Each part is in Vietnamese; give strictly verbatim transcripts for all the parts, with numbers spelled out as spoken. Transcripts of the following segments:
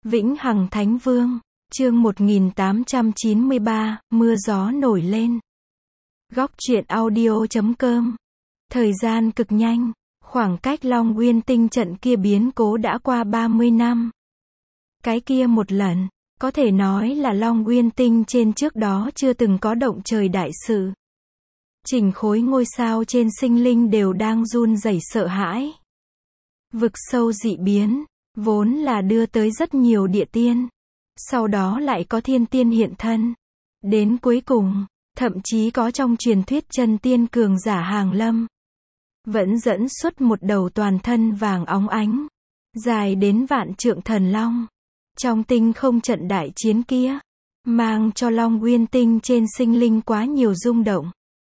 Vĩnh Hằng Thánh Vương, chương một nghìn tám trăm chín mươi ba, mưa gió nổi lên. Góc truyện audio chấm com. Thời gian cực nhanh, khoảng cách Long Nguyên Tinh trận kia biến cố đã qua ba mươi năm. Cái kia một lần, có thể nói là Long Nguyên Tinh trên trước đó chưa từng có động trời đại sự. Chỉnh khối ngôi sao trên sinh linh đều đang run rẩy sợ hãi. Vực sâu dị biến, vốn là đưa tới rất nhiều địa tiên. Sau đó lại có thiên tiên hiện thân. Đến cuối cùng, thậm chí có trong truyền thuyết chân tiên cường giả hàng lâm. Vẫn dẫn xuất một đầu toàn thân vàng óng ánh, dài đến vạn trượng thần long. Trong tinh không trận đại chiến kia, mang cho Long Nguyên Tinh trên sinh linh quá nhiều rung động.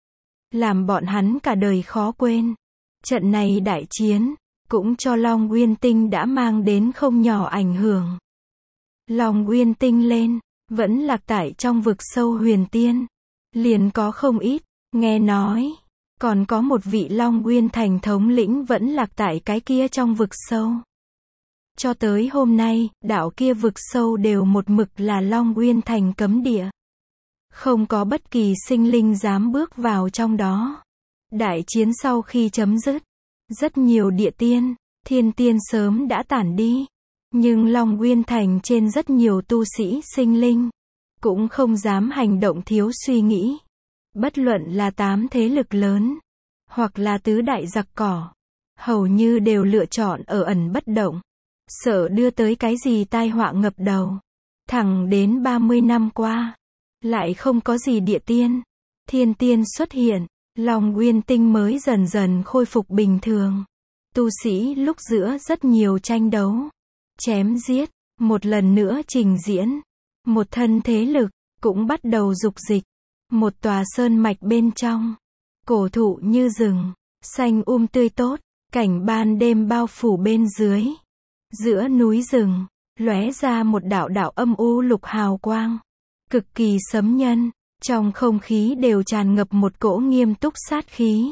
Làm bọn hắn cả đời khó quên. Trận này đại chiến, cũng cho Long Nguyên Tinh đã mang đến không nhỏ ảnh hưởng. Long Nguyên Tinh lên, vẫn lạc tại trong vực sâu huyền tiên. Liền có không ít, nghe nói, còn có một vị Long Nguyên Thành thống lĩnh vẫn lạc tại cái kia trong vực sâu. Cho tới hôm nay, đạo kia vực sâu đều một mực là Long Nguyên Thành cấm địa. Không có bất kỳ sinh linh dám bước vào trong đó. Đại chiến sau khi chấm dứt, rất nhiều địa tiên, thiên tiên sớm đã tản đi. Nhưng Long Nguyên Thành trên rất nhiều tu sĩ sinh linh, cũng không dám hành động thiếu suy nghĩ. Bất luận là tám thế lực lớn, hoặc là tứ đại giặc cỏ, hầu như đều lựa chọn ở ẩn bất động. Sợ đưa tới cái gì tai họa ngập đầu. Thẳng đến ba mươi năm qua, lại không có gì địa tiên, thiên tiên xuất hiện, Long Nguyên Tinh mới dần dần khôi phục bình thường. Tu sĩ lúc giữa rất nhiều tranh đấu, chém giết, một lần nữa trình diễn. Một thân thế lực, cũng bắt đầu dục dịch. Một tòa sơn mạch bên trong, cổ thụ như rừng, xanh um tươi tốt, cảnh ban đêm bao phủ bên dưới. Giữa núi rừng, lóe ra một đạo đạo âm u lục hào quang, cực kỳ sấm nhân, trong không khí đều tràn ngập một cỗ nghiêm túc sát khí.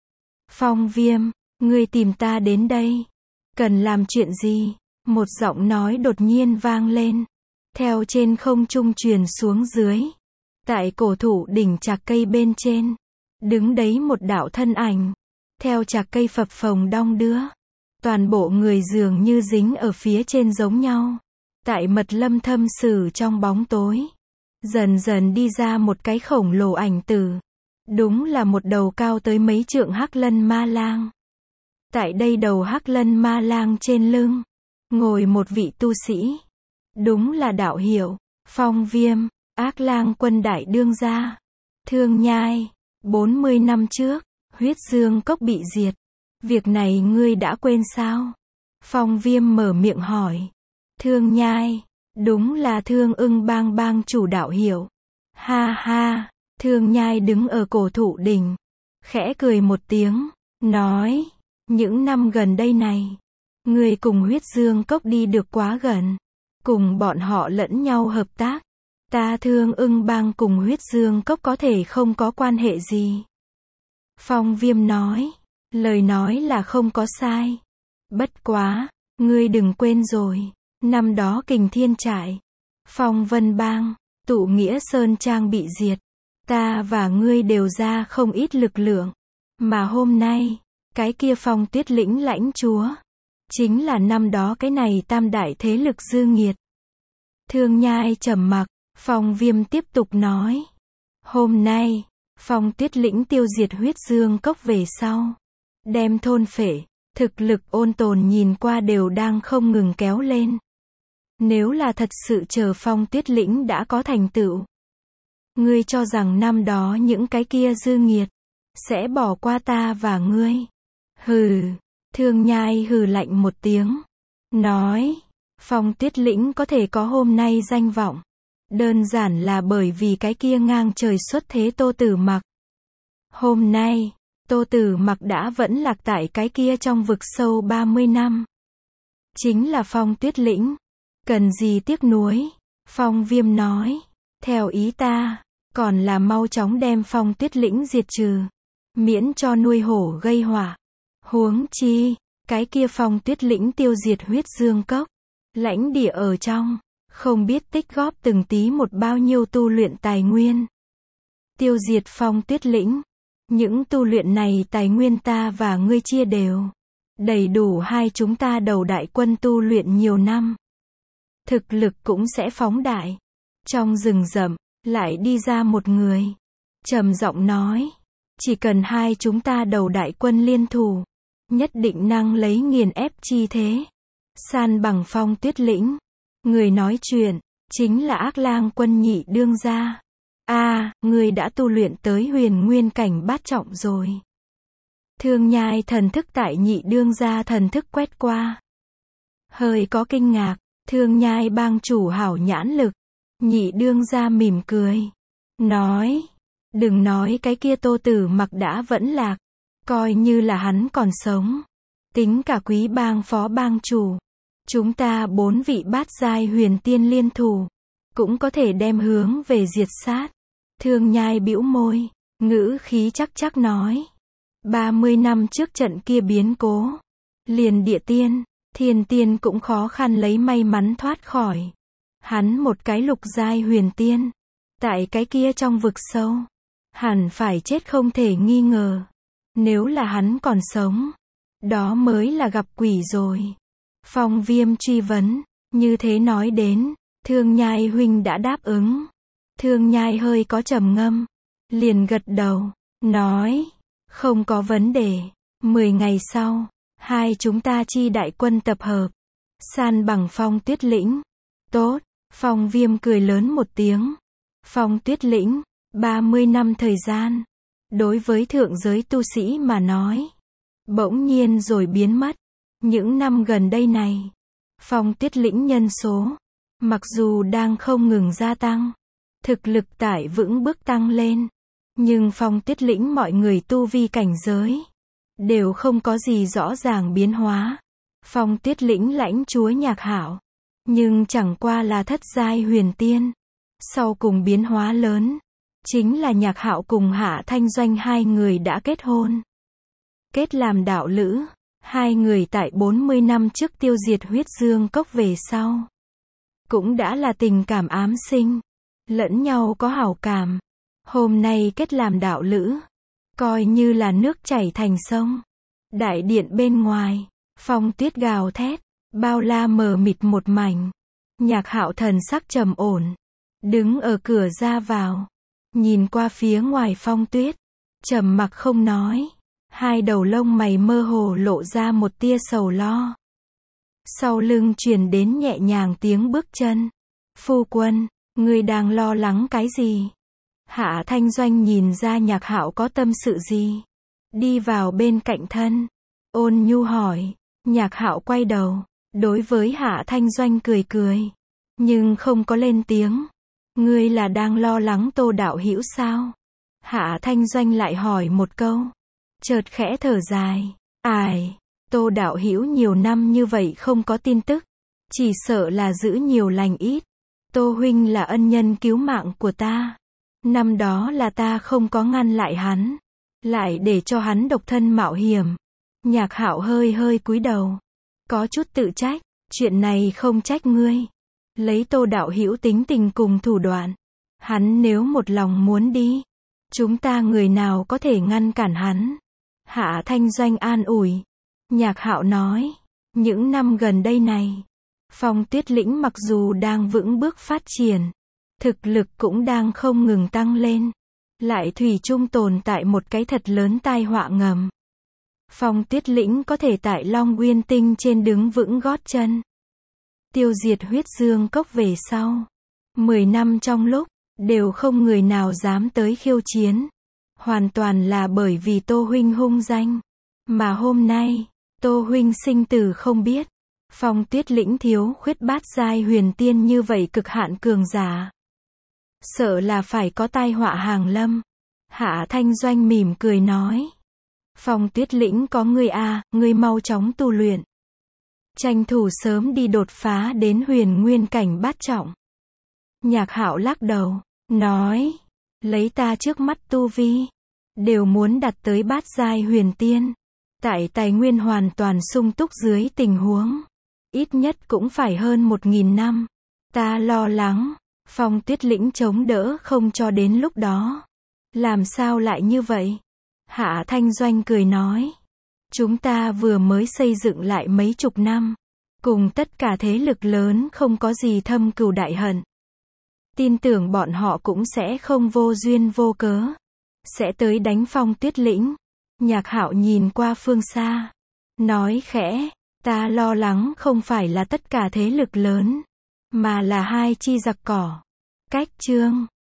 Phong Viêm, ngươi tìm ta đến đây, cần làm chuyện gì? Một giọng nói đột nhiên vang lên, theo trên không trung truyền xuống dưới. Tại cổ thụ đỉnh trạc cây bên trên, đứng đấy một đạo thân ảnh, theo trạc cây phập phồng đong đưa. Toàn bộ người dường như dính ở phía trên giống nhau. Tại mật lâm thâm sử trong bóng tối, dần dần đi ra một cái khổng lồ ảnh tử. Đúng là một đầu cao tới mấy trượng hắc lân ma lang. Tại đây đầu hắc lân ma lang trên lưng, ngồi một vị tu sĩ. Đúng là đạo hiệu, Phong Viêm, Ác Lang quân đại đương gia. Thương Nhai, bốn mươi năm trước, Huyết Dương Cốc bị diệt. Việc này ngươi đã quên sao? Phong Viêm mở miệng hỏi. Thương Nhai, đúng là Thương Ưng bang bang chủ đạo hiệu. Ha ha, Thương Nhai đứng ở cổ thụ đỉnh, khẽ cười một tiếng, nói, những năm gần đây này, ngươi cùng Huyết Dương Cốc đi được quá gần, cùng bọn họ lẫn nhau hợp tác. Ta Thương Ưng bang cùng Huyết Dương Cốc có thể không có quan hệ gì. Phong Viêm nói. Lời nói là không có sai. Bất quá, ngươi đừng quên rồi, năm đó Kình Thiên Trại, Phong Vân Bang, Tụ Nghĩa Sơn Trang bị diệt. Ta và ngươi đều ra không ít lực lượng. Mà hôm nay, cái kia Phong Tuyết Lĩnh lãnh chúa, chính là năm đó cái này tam đại thế lực dư nghiệt. Thương Nhai trầm mặc, Phong Viêm tiếp tục nói. Hôm nay, Phong Tuyết Lĩnh tiêu diệt Huyết Dương Cốc về sau, đem thôn phệ, thực lực ôn tồn nhìn qua đều đang không ngừng kéo lên. Nếu là thật sự chờ Phong Tuyết Lĩnh đã có thành tựu, ngươi cho rằng năm đó những cái kia dư nghiệt, sẽ bỏ qua ta và ngươi? Hừ, Thương Nhai hừ lạnh một tiếng, nói, Phong Tuyết Lĩnh có thể có hôm nay danh vọng, đơn giản là bởi vì cái kia ngang trời xuất thế Tô Tử Mặc. Hôm nay, Tô Tử Mặc đã vẫn lạc tại cái kia trong vực sâu ba mươi năm. Chính là Phong Tuyết Lĩnh. Cần gì tiếc nuối? Phong Viêm nói. Theo ý ta, còn là mau chóng đem Phong Tuyết Lĩnh diệt trừ. Miễn cho nuôi hổ gây họa. Huống chi, cái kia Phong Tuyết Lĩnh tiêu diệt Huyết Dương Cốc. lãnh địa ở trong, không biết tích góp từng tí một bao nhiêu tu luyện tài nguyên. Tiêu diệt Phong Tuyết Lĩnh. Những tu luyện này tài nguyên ta và ngươi chia đều. Đầy đủ hai chúng ta đầu đại quân tu luyện nhiều năm. Thực lực cũng sẽ phóng đại. Trong rừng rậm, lại đi ra một người. Trầm giọng nói. Chỉ cần hai chúng ta đầu đại quân liên thủ. Nhất định năng lấy nghiền ép chi thế. San bằng Phong Tuyết Lĩnh. Người nói chuyện, chính là Ác Lang Quân nhị đương gia. A, à, người đã tu luyện tới huyền nguyên cảnh bát trọng rồi. Thương Nhai thần thức tại nhị đương gia thần thức quét qua. Hơi có kinh ngạc, Thương Nhai bang chủ hảo nhãn lực. Nhị đương gia mỉm cười. Nói, đừng nói cái kia Tô Tử Mặc đã vẫn lạc. Coi như là hắn còn sống. Tính cả Quý bang phó bang chủ. Chúng ta bốn vị bát giai huyền tiên liên thủ. Cũng có thể đem hướng về diệt sát. Thương Nhai bĩu môi. Ngữ khí chắc chắc nói. ba mươi năm trước trận kia biến cố. Liền địa tiên, thiên tiên cũng khó khăn lấy may mắn thoát khỏi. Hắn một cái lục giai huyền tiên. Tại cái kia trong vực sâu. Hẳn phải chết không thể nghi ngờ. Nếu là hắn còn sống. Đó mới là gặp quỷ rồi. Phong Viêm truy vấn. Như thế nói đến. Thương Nhai huynh đã đáp ứng. Thương Nhai hơi có trầm ngâm. Liền gật đầu. Nói. Không có vấn đề. Mười ngày sau. Hai chúng ta chi đại quân tập hợp. San bằng Phong Tuyết Lĩnh. Tốt. Phong Viêm cười lớn một tiếng. Phong Tuyết Lĩnh. ba mươi năm thời gian. Đối với thượng giới tu sĩ mà nói. Bỗng nhiên rồi biến mất. Những năm gần đây này. Phong Tuyết Lĩnh nhân số. Mặc dù đang không ngừng gia tăng. Thực lực tại vững bước tăng lên. Nhưng Phong Tuyết Lĩnh mọi người tu vi cảnh giới. Đều không có gì rõ ràng biến hóa. Phong Tuyết Lĩnh lãnh chúa Nhạc Hạo. Nhưng chẳng qua là thất giai huyền tiên. Sau cùng biến hóa lớn. Chính là Nhạc Hạo cùng Hạ Thanh Doanh hai người đã kết hôn. Kết làm đạo lữ. Hai người tại bốn mươi năm trước tiêu diệt huyết dương cốc về sau. Cũng đã là tình cảm ám sinh. Lẫn nhau có hảo cảm. Hôm nay kết làm đạo lữ. Coi như là nước chảy thành sông. Đại điện bên ngoài. Phong tuyết gào thét. Bao la mờ mịt một mảnh. Nhạc Hạo thần sắc trầm ổn. Đứng ở cửa ra vào. Nhìn qua phía ngoài phong tuyết. Trầm mặc không nói. Hai đầu lông mày mơ hồ lộ ra một tia sầu lo. Sau lưng truyền đến nhẹ nhàng tiếng bước chân. Phu quân, ngươi đang lo lắng cái gì? Hạ Thanh Doanh nhìn ra Nhạc Hạo có tâm sự gì. Đi vào bên cạnh thân. Ôn nhu hỏi. Nhạc Hạo quay đầu. Đối với Hạ Thanh Doanh cười cười. Nhưng không có lên tiếng. Ngươi là đang lo lắng Tô đạo hữu sao? Hạ Thanh Doanh lại hỏi một câu. Chợt khẽ thở dài. Ai, Tô đạo hữu nhiều năm như vậy không có tin tức. Chỉ sợ là giữ nhiều lành ít. Tô huynh là ân nhân cứu mạng của ta. Năm đó là ta không có ngăn lại hắn. Lại để cho hắn độc thân mạo hiểm. Nhạc Hạo hơi hơi cúi đầu. Có chút tự trách. Chuyện này không trách ngươi. Lấy Tô đạo hữu tính tình cùng thủ đoạn. Hắn nếu một lòng muốn đi. Chúng ta người nào có thể ngăn cản hắn. Hạ Thanh Doanh an ủi. Nhạc Hạo nói. Những năm gần đây này. Phong Tuyết Lĩnh mặc dù đang vững bước phát triển. Thực lực cũng đang không ngừng tăng lên. Lại thủy chung tồn tại một cái thật lớn tai họa ngầm. Phong Tuyết Lĩnh có thể tại Long Nguyên Tinh trên đứng vững gót chân. Tiêu diệt huyết dương cốc về sau. Mười năm trong lúc. Đều không người nào dám tới khiêu chiến. Hoàn toàn là bởi vì Tô huynh hung danh. Mà hôm nay. Tô huynh sinh tử không biết. Phong Tuyết Lĩnh thiếu khuyết bát giai huyền tiên như vậy cực hạn cường giả. Sợ là phải có tai họa hàng lâm. Hạ Thanh Doanh mỉm cười nói. Phong Tuyết Lĩnh có ngươi à, ngươi mau chóng tu luyện. Tranh thủ sớm đi đột phá đến huyền nguyên cảnh bát trọng. Nhạc Hạo lắc đầu, nói. Lấy ta trước mắt tu vi. Đều muốn đặt tới bát giai huyền tiên. Tại tài nguyên hoàn toàn sung túc dưới tình huống. Ít nhất cũng phải hơn một nghìn năm. Ta lo lắng, Phong Tuyết Lĩnh chống đỡ không cho đến lúc đó. Làm sao lại như vậy? Hạ Thanh Doanh cười nói. Chúng ta vừa mới xây dựng lại mấy chục năm. Cùng tất cả thế lực lớn không có gì thâm cừu đại hận. Tin tưởng bọn họ cũng sẽ không vô duyên vô cớ. Sẽ tới đánh Phong Tuyết Lĩnh. Nhạc Hạo nhìn qua phương xa. Nói khẽ, ta lo lắng không phải là tất cả thế lực lớn. Mà là hai chi giặc cỏ. Cách chương.